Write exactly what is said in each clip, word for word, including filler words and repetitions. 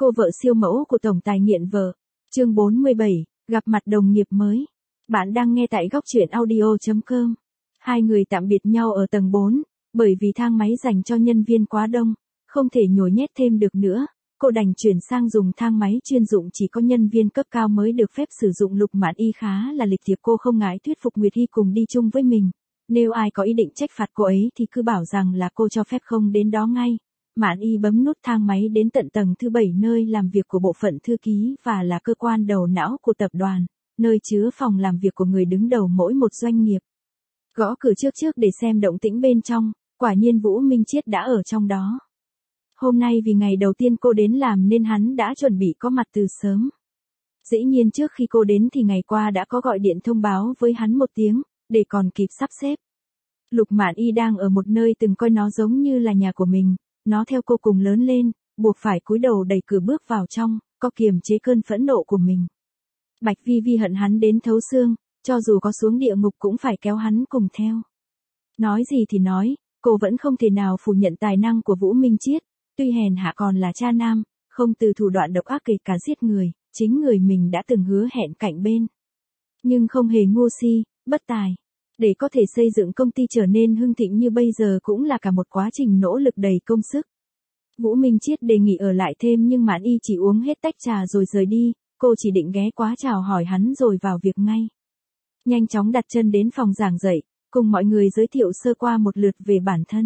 Cô vợ siêu mẫu của tổng tài nghiện vợ. Chương bốn mươi bảy, gặp mặt đồng nghiệp mới. Bạn đang nghe tại góc truyện audio chấm com. Hai người tạm biệt nhau ở tầng bốn, bởi vì thang máy dành cho nhân viên quá đông, không thể nhồi nhét thêm được nữa. Cô đành chuyển sang dùng thang máy chuyên dụng chỉ có nhân viên cấp cao mới được phép sử dụng. Lục Mạn Y khá là lịch thiệp, cô không ngại thuyết phục Nguyệt Hy cùng đi chung với mình. Nếu ai có ý định trách phạt cô ấy thì cứ bảo rằng là cô cho phép không đến đó ngay. Mạn Y bấm nút thang máy đến tận tầng thứ bảy, nơi làm việc của bộ phận thư ký và là cơ quan đầu não của tập đoàn, nơi chứa phòng làm việc của người đứng đầu mỗi một doanh nghiệp. Gõ cửa trước trước để xem động tĩnh bên trong, quả nhiên Vũ Minh Chiết đã ở trong đó. Hôm nay vì ngày đầu tiên cô đến làm nên hắn đã chuẩn bị có mặt từ sớm. Dĩ nhiên trước khi cô đến thì ngày qua đã có gọi điện thông báo với hắn một tiếng, để còn kịp sắp xếp. Lục Mạn Y đang ở một nơi từng coi nó giống như là nhà của mình, nó theo cô cùng lớn lên, buộc phải cúi đầu đẩy cửa bước vào trong, có kiềm chế cơn phẫn nộ của mình. Bạch Vi Vi hận hắn đến thấu xương, cho dù có xuống địa ngục cũng phải kéo hắn cùng theo. Nói gì thì nói, cô vẫn không thể nào phủ nhận tài năng của Vũ Minh Chiết, tuy hèn hạ còn là cha nam, không từ thủ đoạn độc ác kể cả giết người, chính người mình đã từng hứa hẹn cạnh bên. Nhưng không hề ngu si, bất tài. Để có thể xây dựng công ty trở nên hưng thịnh như bây giờ cũng là cả một quá trình nỗ lực đầy công sức. Vũ Minh Chiết đề nghị ở lại thêm nhưng Mạn Y chỉ uống hết tách trà rồi rời đi, cô chỉ định ghé qua chào hỏi hắn rồi vào việc ngay. Nhanh chóng đặt chân đến phòng giảng dạy, cùng mọi người giới thiệu sơ qua một lượt về bản thân.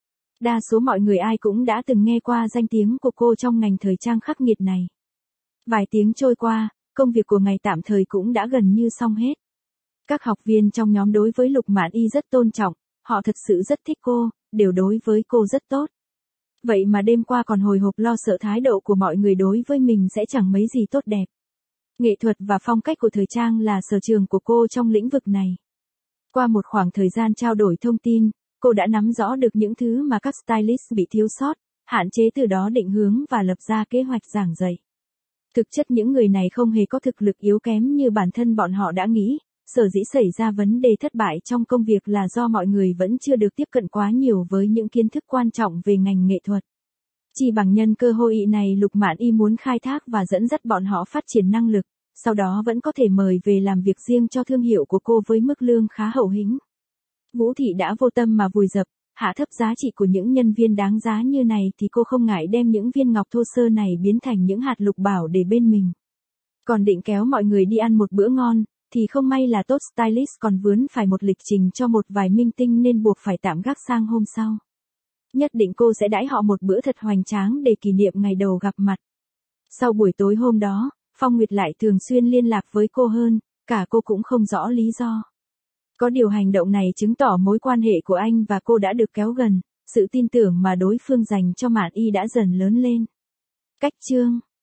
Đa số mọi người ai cũng đã từng nghe qua danh tiếng của cô trong ngành thời trang khắc nghiệt này. Vài tiếng trôi qua, công việc của ngày tạm thời cũng đã gần như xong hết. Các học viên trong nhóm đối với Lục Mạn Y rất tôn trọng, họ thật sự rất thích cô, đều đối với cô rất tốt. Vậy mà đêm qua còn hồi hộp lo sợ thái độ của mọi người đối với mình sẽ chẳng mấy gì tốt đẹp. Nghệ thuật và phong cách của thời trang là sở trường của cô trong lĩnh vực này. Qua một khoảng thời gian trao đổi thông tin, cô đã nắm rõ được những thứ mà các stylist bị thiếu sót, hạn chế, từ đó định hướng và lập ra kế hoạch giảng dạy. Thực chất những người này không hề có thực lực yếu kém như bản thân bọn họ đã nghĩ. Sở dĩ xảy ra vấn đề thất bại trong công việc là do mọi người vẫn chưa được tiếp cận quá nhiều với những kiến thức quan trọng về ngành nghệ thuật. Chỉ bằng nhân cơ hội này Lục Mạn Y muốn khai thác và dẫn dắt bọn họ phát triển năng lực, sau đó vẫn có thể mời về làm việc riêng cho thương hiệu của cô với mức lương khá hậu hĩnh. Vũ Thị đã vô tâm mà vùi dập, hạ thấp giá trị của những nhân viên đáng giá như này thì cô không ngại đem những viên ngọc thô sơ này biến thành những hạt lục bảo để bên mình. Còn định kéo mọi người đi ăn một bữa ngon, thì không may là tốt stylist còn vướng phải một lịch trình cho một vài minh tinh nên buộc phải tạm gác sang hôm sau. Nhất định cô sẽ đãi họ một bữa thật hoành tráng để kỷ niệm ngày đầu gặp mặt. Sau buổi tối hôm đó, Phong Nguyệt lại thường xuyên liên lạc với cô hơn, cả cô cũng không rõ lý do. Có điều hành động này chứng tỏ mối quan hệ của anh và cô đã được kéo gần, sự tin tưởng mà đối phương dành cho Mạn Y đã dần lớn lên. Cách chương